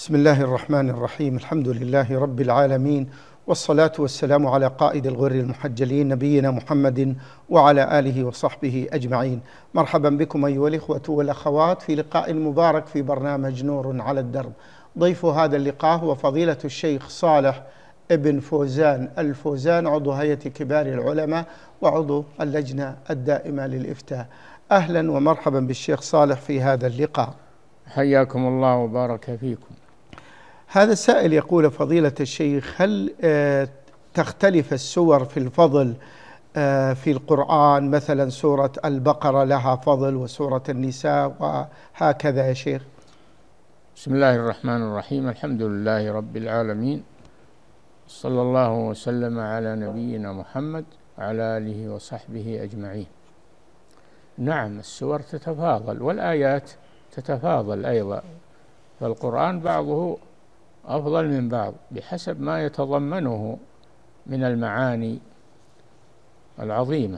بسم الله الرحمن الرحيم. الحمد لله رب العالمين، والصلاة والسلام على قائد الغر المحجلين نبينا محمد وعلى آله وصحبه أجمعين. مرحبا بكم أيها الإخوة والأخوات في لقاء مبارك في برنامج نور على الدرب. ضيف هذا اللقاء هو فضيلة الشيخ صالح ابن فوزان الفوزان، عضو هيئة كبار العلماء وعضو اللجنة الدائمة للإفتاء. أهلا ومرحبا بالشيخ صالح في هذا اللقاء. حياكم الله وبارك فيكم. هذا السائل يقول: فضيلة الشيخ، هل تختلف السور في الفضل في القرآن؟ مثلا سورة البقرة لها فضل وسورة النساء وهكذا يا شيخ. بسم الله الرحمن الرحيم. الحمد لله رب العالمين، صلى الله وسلم على نبينا محمد وعلى آله وصحبه أجمعين. نعم، السور تتفاضل والآيات تتفاضل أيضا، فالقرآن بعضه أفضل من بعض بحسب ما يتضمنه من المعاني العظيمة.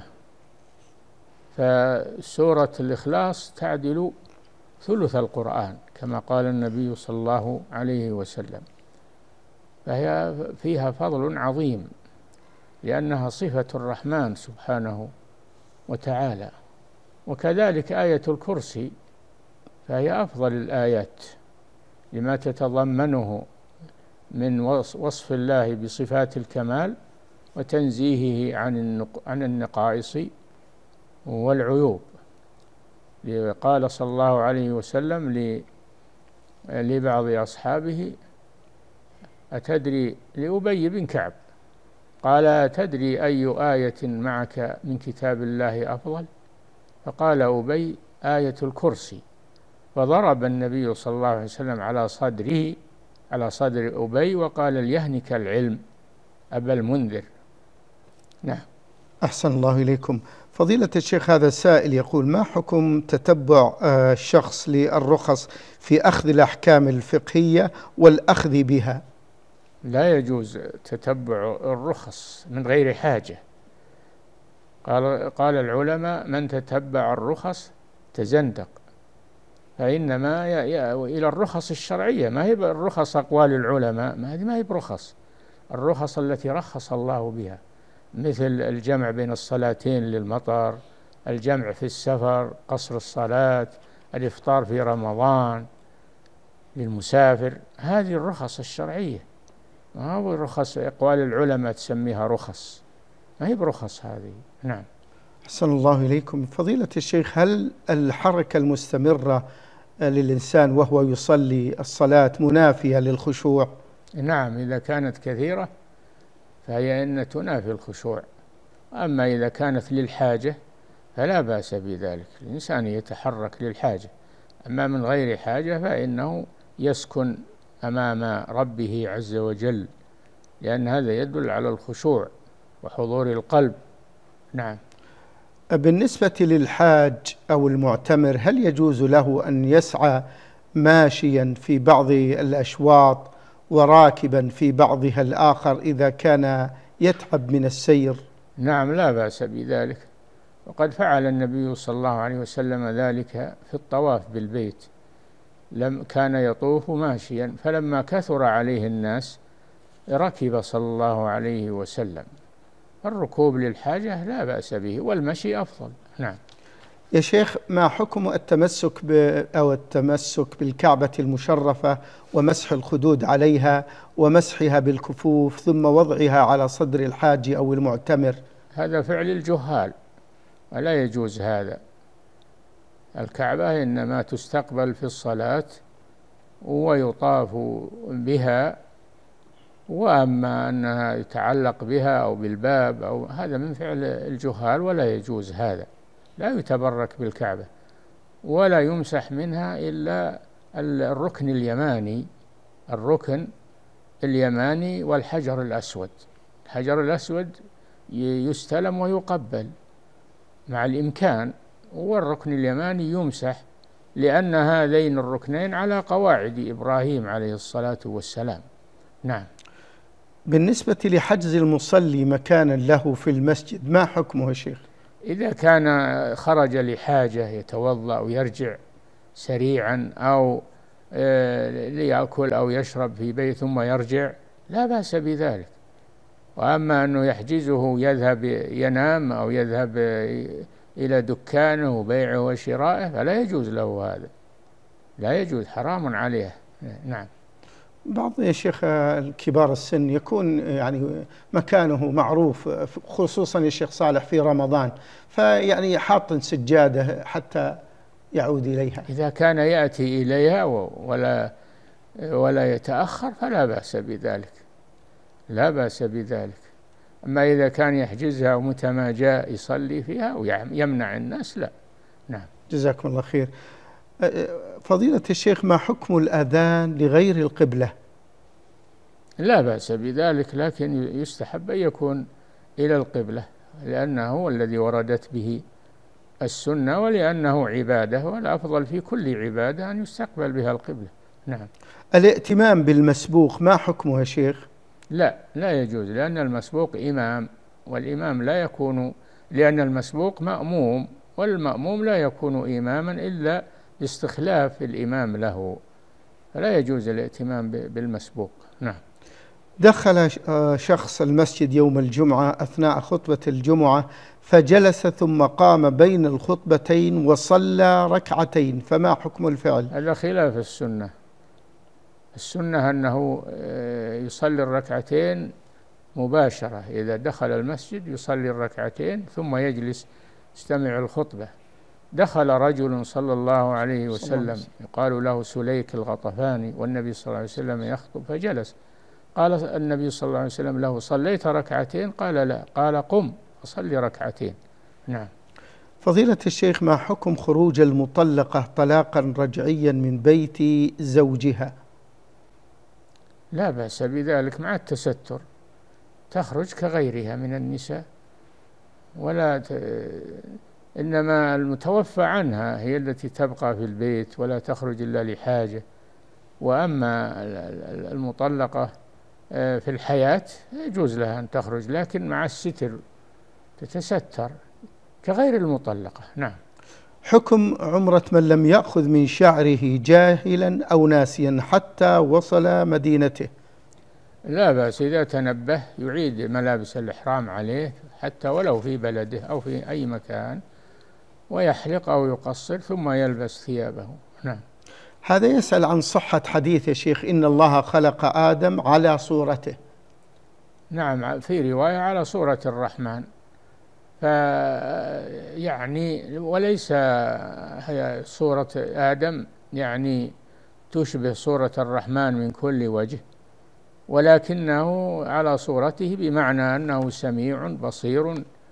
فسورة الإخلاص تعدل ثلث القرآن كما قال النبي صلى الله عليه وسلم، فهي فيها فضل عظيم لأنها صفة الرحمن سبحانه وتعالى. وكذلك آية الكرسي فهي أفضل الآيات لما تتضمنه من وصف الله بصفات الكمال وتنزيهه عن النقائص والعيوب. قال صلى الله عليه وسلم لبعض أصحابه: أتدري، لأبي بن كعب، قال: أتدري أي آية معك من كتاب الله أفضل؟ فقال أبي: آية الكرسي. فضرب النبي صلى الله عليه وسلم على صدر أبي وقال: ليهنك العلم أبا المنذر. نعم. أحسن الله إليكم. فضيلة الشيخ، هذا السائل يقول: ما حكم تتبع الشخص للرخص في أخذ الأحكام الفقهية والأخذ بها؟ لا يجوز تتبع الرخص من غير حاجة. قال العلماء: من تتبع الرخص تزندق، فإنما إلى الرخص الشرعية، ما هي الرخص أقوال العلماء، ما هي برخص. الرخص التي رخص الله بها، مثل الجمع بين الصلاتين للمطر، الجمع في السفر، قصر الصلاة، الإفطار في رمضان للمسافر، هذه الرخص الشرعية. ما هو رخص أقوال العلماء تسميها رخص، ما هي برخص هذه. نعم. أحسن الله إليكم. فضيلة الشيخ، هل الحركة المستمرة للإنسان وهو يصلي الصلاة منافية للخشوع؟ نعم، إذا كانت كثيرة فهي إن تنافي الخشوع. أما إذا كانت للحاجة فلا بأس بذلك، الإنسان يتحرك للحاجة. أما من غير حاجة فإنه يسكن أمام ربه عز وجل، لأن هذا يدل على الخشوع وحضور القلب. نعم. بالنسبة للحاج أو المعتمر، هل يجوز له أن يسعى ماشيا في بعض الأشواط وراكبا في بعضها الآخر إذا كان يتعب من السير؟ نعم، لا بأس بذلك، وقد فعل النبي صلى الله عليه وسلم ذلك في الطواف بالبيت. كان يطوف ماشيا، فلما كثر عليه الناس ركب صلى الله عليه وسلم. الركوب للحاجة لا بأس به، والمشي أفضل. نعم. يا شيخ، ما حكم التمسك بالكعبة المشرفة ومسح الخدود عليها ومسحها بالكفوف ثم وضعها على صدر الحاج أو المعتمر؟ هذا فعل الجهال ولا يجوز هذا. الكعبة إنما تستقبل في الصلاة ويطاف بها، وأما أنها يتعلق بها أو بالباب أو هذا من فعل الجهال ولا يجوز هذا. لا يتبرك بالكعبة ولا يمسح منها إلا الركن اليماني والحجر الأسود. الحجر الأسود يستلم ويقبل مع الإمكان، والركن اليماني يمسح، لأن هذين الركنين على قواعد إبراهيم عليه الصلاة والسلام. نعم. بالنسبة لحجز المصلي مكانا له في المسجد، ما حكمه يا شيخ؟ إذا كان خرج لحاجة يتوضأ ويرجع سريعا، أو ليأكل أو يشرب في بيت ثم يرجع، لا بأس بذلك. وأما أنه يحجزه يذهب ينام أو يذهب إلى دكانه وبيعه وشرائه فلا يجوز له هذا، لا يجوز، حرام عليه. نعم. بعض يا شيخ الكبار السن يكون يعني مكانه معروف، خصوصا يا شيخ صالح في رمضان، فيعني حاط سجادة حتى يعود إليها. إذا كان يأتي إليها ولا يتأخر فلا بأس بذلك، لا بأس بذلك. أما إذا كان يحجزها ومتى ما جاء يصلي فيها ويمنع الناس، لا. نعم. جزاكم الله خير. فضيلة الشيخ، ما حكم الأذان لغير القبلة؟ لا بأس بذلك، لكن يستحب أن يكون إلى القبلة، لأنه هو الذي وردت به السنة، ولأنه عبادة، والأفضل في كل عبادة أن يستقبل بها القبلة. نعم. الائتمام بالمسبوق ما حكمه يا شيخ؟ لا يجوز، لأن المسبوق إمام، والإمام لا يكون، لأن المسبوق مأموم، والمأموم لا يكون إماما إلا باستخلاف الإمام له، فلا يجوز الائتمام بالمسبوق. نعم. دخل شخص المسجد يوم الجمعة أثناء خطبة الجمعة فجلس ثم قام بين الخطبتين وصلى ركعتين، فما حكم الفعل؟ هذا خلاف السنة. السنة أنه يصلي الركعتين مباشرة، إذا دخل المسجد يصلي الركعتين ثم يجلس يستمع الخطبة. دخل رجل صلى الله عليه وسلم يقال له سليك الغطفاني، والنبي صلى الله عليه وسلم يخطب فجلس، قال النبي صلى الله عليه وسلم له: صليت ركعتين؟ قال: لا. قال: قم فصلي ركعتين. نعم. فضيلة الشيخ، ما حكم خروج المطلقة طلاقا رجعيا من بيت زوجها؟ لا بأس بذلك مع التستر، تخرج كغيرها من النساء، إنما المتوفى عنها هي التي تبقى في البيت ولا تخرج إلا لحاجة. وأما المطلقة في الحياة يجوز لها أن تخرج، لكن مع الستر، تتستر كغير المطلقة. نعم. حكم عمرة من لم يأخذ من شعره جاهلا أو ناسيا حتى وصل مدينته؟ لا بأس، إذا تنبه يعيد ملابس الإحرام عليه حتى ولو في بلده أو في أي مكان، ويحلق أو يقصر ثم يلبس ثيابه. نعم. هذا يسأل عن صحة حديث يا شيخ: إن الله خلق آدم على صورته. نعم، في رواية على صورة الرحمن، يعني وليس هي صورة آدم يعني تشبه صورة الرحمن من كل وجه، ولكنه على صورته بمعنى أنه سميع بصير،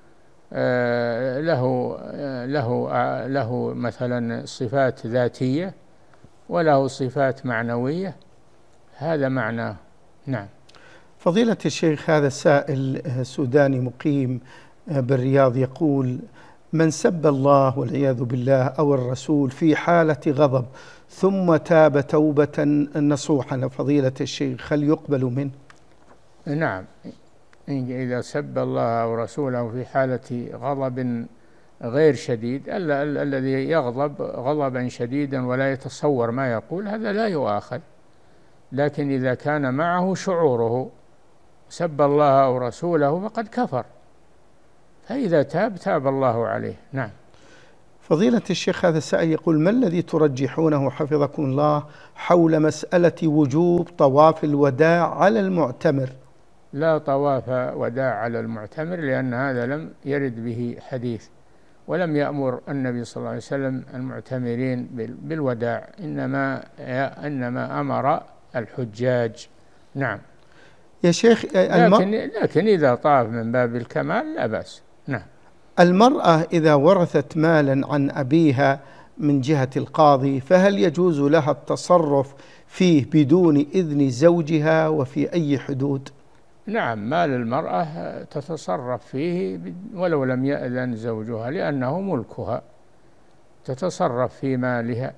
له مثلا صفات ذاتية وله صفات معنوية، هذا معناه. نعم. فضيلة الشيخ، هذا السائل سوداني مقيم بالرياض يقول: من سب الله والعياذ بالله أو الرسول في حالة غضب ثم تاب توبة نصوحا، فضيلة الشيخ هل يقبل منه؟ نعم، إذا سب الله أو رسوله في حالة غضب غير شديد، الذي يغضب غضبا شديدا ولا يتصور ما يقول، هذا لا يؤاخذ. لكن إذا كان معه شعوره سب الله أو رسوله فقد كفر، فإذا تاب الله عليه. نعم. فضيلة الشيخ، هذا السائل يقول: ما الذي ترجحونه حفظكم الله حول مسألة وجوب طواف الوداع على المعتمر؟ لا طواف وداع على المعتمر، لأن هذا لم يرد به حديث، ولم يأمر النبي صلى الله عليه وسلم المعتمرين بالوداع، إنما أمر الحجاج. نعم. يا شيخ، لكن إذا طاف من باب الكمال لا بأس. نعم. المرأة إذا ورثت مالا عن أبيها من جهة القاضي، فهل يجوز لها التصرف فيه بدون إذن زوجها، وفي أي حدود؟ نعم، مال المرأة تتصرف فيه ولو لم يأذن زوجها، لأنه ملكها، تتصرف في مالها.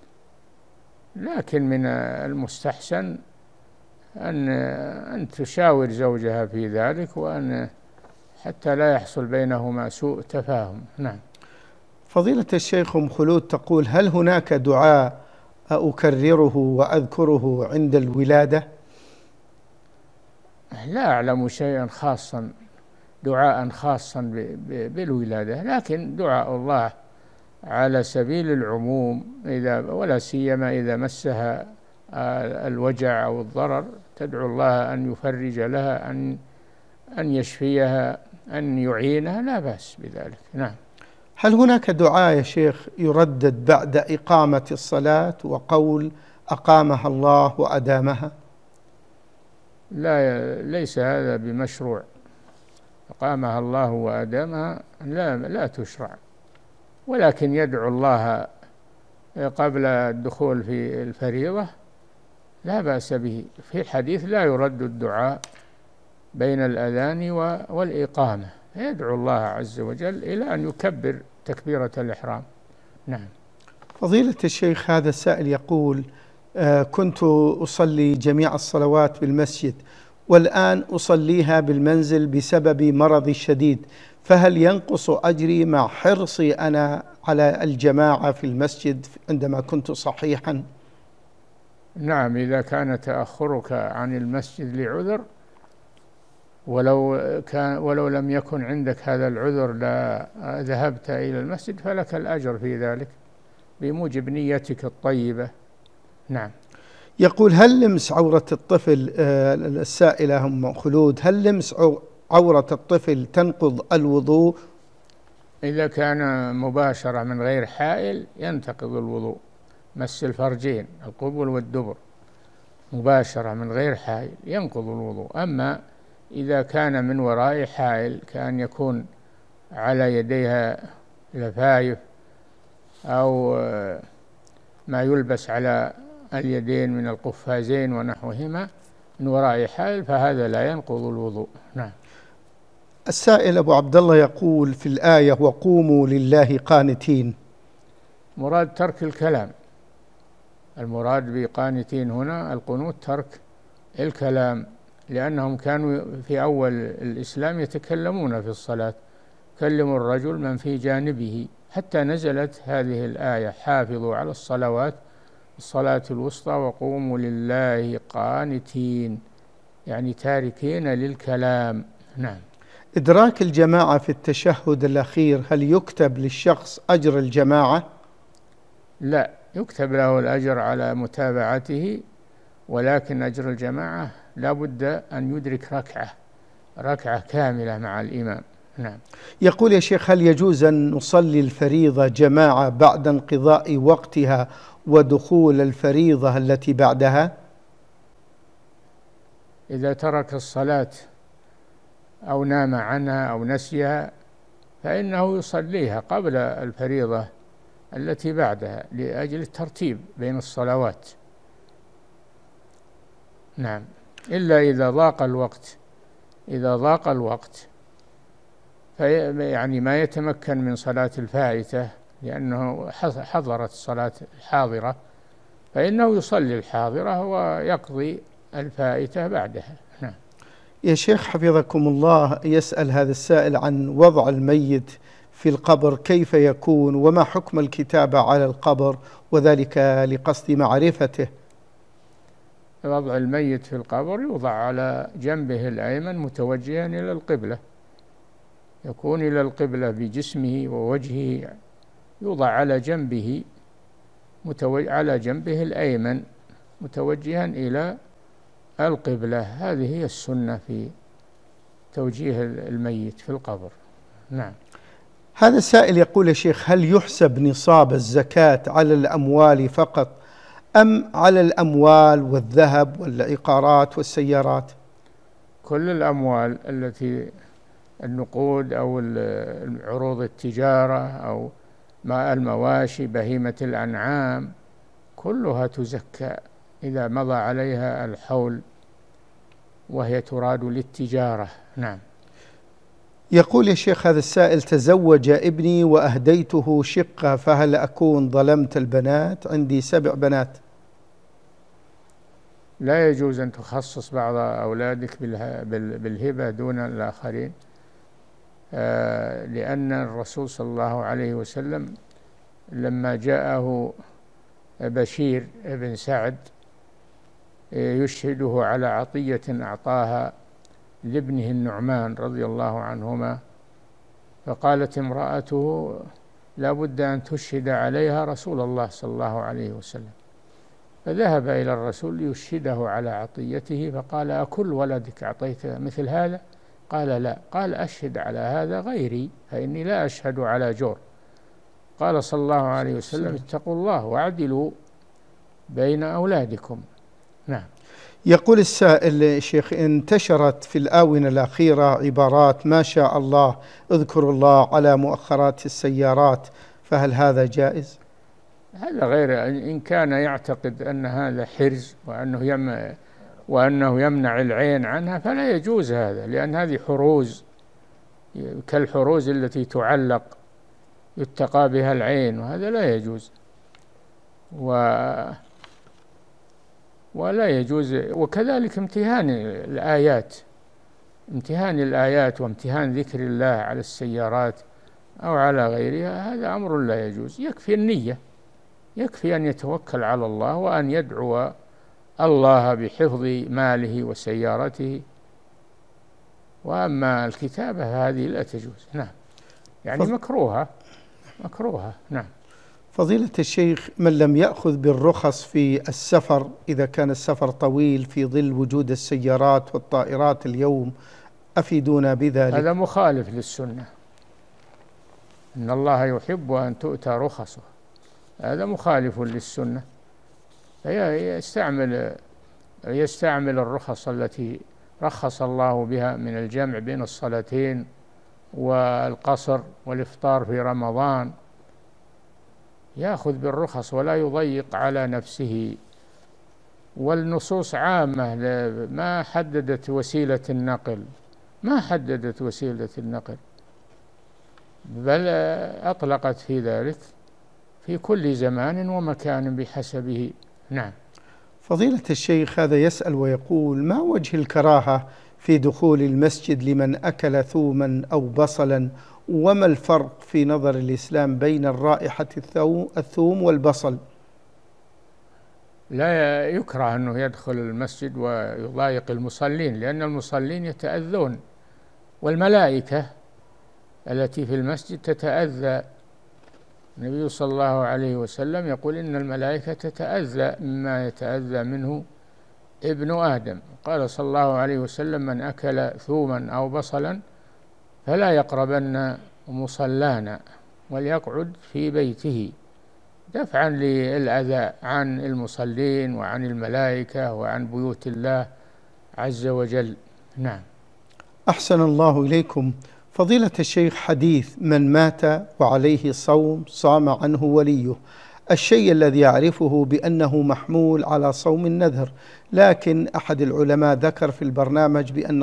لكن من المستحسن أن تشاور زوجها في ذلك، وأن حتى لا يحصل بينهما سوء تفاهم. نعم. فضيلة الشيخ، أم خلود تقول: هل هناك دعاء أكرره وأذكره عند الولادة؟ لا أعلم شيئا خاصا، دعاء خاصا بالولادة، لكن دعاء الله على سبيل العموم، ولا سيما إذا مسها الوجع أو الضرر، تدعو الله أن يفرج لها، أن يشفيها، أن يعينها، لا بأس بذلك. نعم. هل هناك دعاء يا شيخ يردد بعد إقامة الصلاة وقول أقامها الله وأدامها؟ لا، ليس هذا بمشروع. أقامها الله وأدامها لا تشرع، ولكن يدعو الله قبل الدخول في الفريضة، لا بأس به. في الحديث لا يرد الدعاء بين الأذان والإقامة، يدعو الله عز وجل إلى أن يكبر تكبيرة الإحرام. نعم. فضيلة الشيخ، هذا السائل يقول: كنت أصلي جميع الصلوات بالمسجد، والآن أصليها بالمنزل بسبب مرضي الشديد، فهل ينقص أجري مع حرصي أنا على الجماعة في المسجد عندما كنت صحيحا؟ نعم، إذا كان تأخرك عن المسجد لعذر، ولو لم يكن عندك هذا العذر لا ذهبت إلى المسجد، فلك الأجر في ذلك بموجب نيتك الطيبة. نعم. يقول: هل لمس عورة الطفل، السائلة أم خلود، هل لمس عورة الطفل تنقض الوضوء؟ إذا كان مباشرة من غير حائل ينتقض الوضوء، مس الفرجين القبل والدبر مباشرة من غير حائل ينقض الوضوء. أما إذا كان من وراء حائل، كأن يكون على يديها لفايف أو ما يلبس على اليدين من القفازين ونحوهما من وراء حائل، فهذا لا ينقض الوضوء. نعم. السائل أبو عبد الله يقول في الآية: وقوموا لله قانتين، مراد ترك الكلام. المراد بقانتين هنا القنوت ترك الكلام، لأنهم كانوا في أول الإسلام يتكلمون في الصلاة، كلموا الرجل من في جانبه، حتى نزلت هذه الآية: حافظوا على الصلوات الصلاة الوسطى وقوموا لله قانتين، يعني تاركين للكلام. نعم. إدراك الجماعة في التشهد الأخير، هل يكتب للشخص أجر الجماعة؟ لا، يكتب له الأجر على متابعته، ولكن أجر الجماعة لا بد أن يدرك ركعة كاملة مع الإمام. نعم. يقول: يا شيخ، هل يجوز أن نصلي الفريضة جماعة بعد انقضاء وقتها ودخول الفريضة التي بعدها؟ إذا ترك الصلاة أو نام عنها أو نسيها فإنه يصليها قبل الفريضة التي بعدها لأجل الترتيب بين الصلوات. نعم. إلا إذا ضاق الوقت يعني ما يتمكن من صلاة الفائتة لأنه حضرت الصلاة الحاضرة، فإنه يصلي الحاضرة ويقضي الفائتة بعدها. نعم. يا شيخ حفظكم الله، يسأل هذا السائل عن وضع الميت في القبر، كيف يكون وما حكم الكتابة على القبر، وذلك لقصد معرفته. وضع الميت في القبر يوضع على جنبه الأيمن متوجها إلى القبلة، يكون إلى القبلة بجسمه ووجهه، يوضع على جنبه على جنبه الأيمن متوجها إلى القبلة. هذه هي السنة في توجيه الميت في القبر. نعم. هذا السائل يقول: يا شيخ، هل يحسب نصاب الزكاة على الأموال فقط أم على الأموال والذهب والعقارات والسيارات؟ كل الأموال التي النقود أو عروض التجارة أو المواشي بهيمة الأنعام كلها تزكى إذا مضى عليها الحول وهي تراد للتجارة. نعم. يقول: يا شيخ، هذا السائل: تزوج ابني وأهديته شقة، فهل أكون ظلمت البنات؟ عندي 7 بنات. لا يجوز أن تخصص بعض أولادك بالهبة دون الآخرين، لأن الرسول صلى الله عليه وسلم لما جاءه بشير بن سعد يشهده على عطية أعطاها لابنه النعمان رضي الله عنهما، فقالت امرأته: لا بد أن تشهد عليها رسول الله صلى الله عليه وسلم. فذهب إلى الرسول ليشهده على عطيته، فقال: أكل ولدك أعطيته مثل هذا؟ قال: لا. قال: أشهد على هذا غيري فإني لا أشهد على جور. قال صلى الله عليه وسلم: اتقوا الله واعدلوا بين أولادكم. نعم. يقول السائل: شيخ، انتشرت في الآونة الأخيرة عبارات ما شاء الله اذكروا الله على مؤخرات السيارات، فهل هذا جائز؟ هذا غير، إن كان يعتقد أن هذا حرز وأنه يمنع العين عنها فلا يجوز هذا، لأن هذه حروز كالحروز التي تعلق يتقى بها العين، وهذا لا يجوز ولا يجوز. وكذلك امتهان الآيات وامتهان ذكر الله على السيارات أو على غيرها، هذا أمر لا يجوز. يكفي النية، يكفي أن يتوكل على الله وأن يدعو الله بحفظ ماله وسيارته. وأما الكتابة هذه لا تجوز. نعم، يعني مكروهة. نعم. فضيلة الشيخ، من لم يأخذ بالرخص في السفر إذا كان السفر طويل في ظل وجود السيارات والطائرات اليوم، أفيدونا بذلك. هذا مخالف للسنة. إن الله يحب أن تؤتى رخصه، هذا مخالف للسنة. يستعمل الرخص التي رخص الله بها من الجمع بين الصلاتين والقصر والإفطار في رمضان، يأخذ بالرخص ولا يضيق على نفسه. والنصوص عامة، ما حددت وسيلة النقل، بل أطلقت في ذلك في كل زمان ومكان بحسبه. نعم. فضيلة الشيخ، هذا يسأل ويقول: ما وجه الكراهة في دخول المسجد لمن أكل ثوما أو بصلا؟ وما الفرق في نظر الإسلام بين الرائحة الثوم والبصل؟ لا يكره أنه يدخل المسجد ويضايق المصلين، لأن المصلين يتأذون، والملائكة التي في المسجد تتأذى. النبي صلى الله عليه وسلم يقول: إن الملائكة تتأذى مما يتأذى منه ابن آدم. قال صلى الله عليه وسلم: من أكل ثوما أو بصلا فلا يقربن مصلانا وليقعد في بيته، دفعا للأذى عن المصلين وعن الملائكة وعن بيوت الله عز وجل. نعم. أحسن الله إليكم. فضيلة الشيخ، حديث من مات وعليه صوم صام عنه وليه، الشيء الذي يعرفه بأنه محمول على صوم النذر، لكن أحد العلماء ذكر في البرنامج بأنه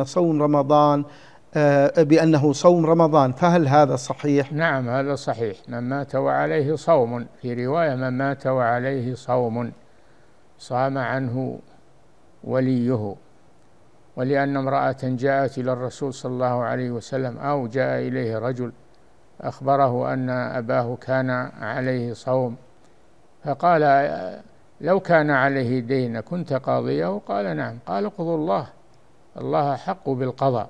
صوم رمضان، فهل هذا صحيح؟ نعم، هذا صحيح. من مات وعليه صوم، في رواية: من مات وعليه صوم صام عنه وليه. ولأن امرأة جاءت إلى الرسول صلى الله عليه وسلم، أو جاء إليه رجل أخبره أن أباه كان عليه صوم، فقال: لو كان عليه دين كنت قاضيه؟ قال: نعم. قال: اقضوا الله حق بالقضاء.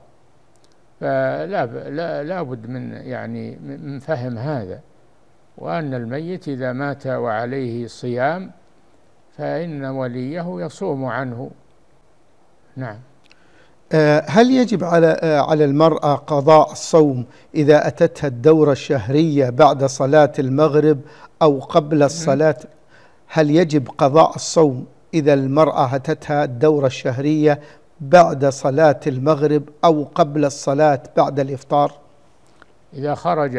فلا بد من فهم هذا، وأن الميت إذا مات وعليه صيام فإن وليه يصوم عنه. نعم. هل يجب على المرأة قضاء الصوم إذا أتتها الدورة الشهرية بعد صلاة المغرب أو قبل الصلاة؟ هل يجب قضاء الصوم إذا المرأة أتتها الدورة الشهرية بعد صلاة المغرب أو قبل الصلاة بعد الإفطار؟ إذا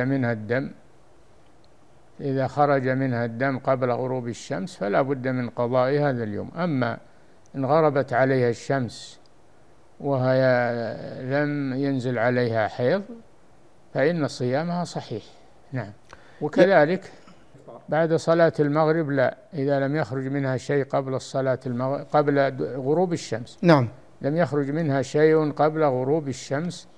خرج منها الدم قبل غروب الشمس فلا بد من قضاء هذا اليوم. أما إن غربت عليها الشمس وهي لم ينزل عليها حيض فإن صيامها صحيح. نعم. وكذلك بعد صلاة المغرب لا، إذا لم يخرج منها شيء قبل غروب الشمس. نعم. لم يخرج منها شيء قبل غروب الشمس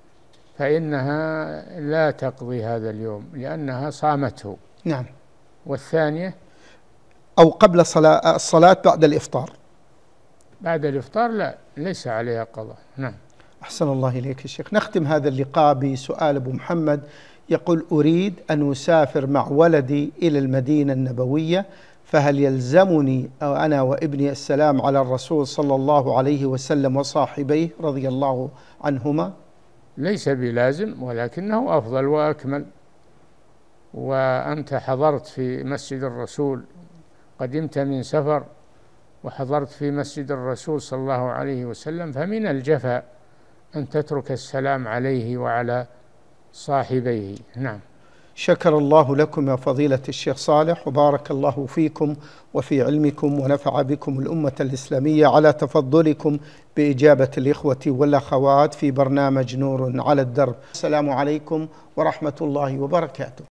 فإنها لا تقضي هذا اليوم لأنها صامته. نعم. والثانية أو قبل الصلاة بعد الإفطار؟ بعد الإفطار لا، ليس عليها قضاء. نعم. أحسن الله إليك يا شيخ. نختم هذا اللقاء بسؤال أبو محمد يقول: أريد أن أسافر مع ولدي إلى المدينة النبوية، فهل يلزمني أنا وابني السلام على الرسول صلى الله عليه وسلم وصاحبيه رضي الله عنهما؟ ليس بلازم، ولكنه أفضل وأكمل. وأنت حضرت في مسجد الرسول، قدمت من سفر وحضرت في مسجد الرسول صلى الله عليه وسلم، فمن الجفاء أن تترك السلام عليه وعلى صاحبيه. نعم. شكر الله لكم يا فضيلة الشيخ صالح، وبارك الله فيكم وفي علمكم، ونفع بكم الأمة الإسلامية على تفضلكم بإجابة الإخوة والأخوات في برنامج نور على الدرب. السلام عليكم ورحمة الله وبركاته.